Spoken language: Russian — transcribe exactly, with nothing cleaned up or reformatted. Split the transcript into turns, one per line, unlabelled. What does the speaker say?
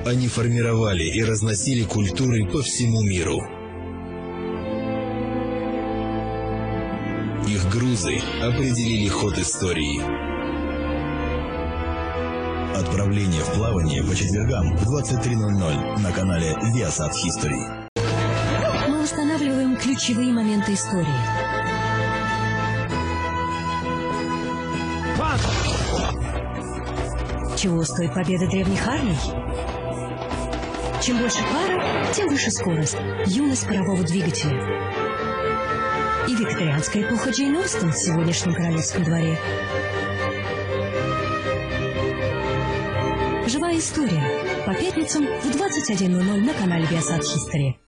Они формировали и разносили культуры по всему миру. Их грузы определили ход истории. Отправление в плавание по четвергам в двадцать три ноль ноль на канале Viasat History.
Мы устанавливаем ключевые моменты истории. Чего стоит победа древних армий? Чем больше пара, тем выше скорость. Юность парового двигателя. И викторианская эпоха Джейн Остин в сегодняшнем королевском дворе. Живая история. По пятницам в двадцать один ноль ноль на канале Viasat History.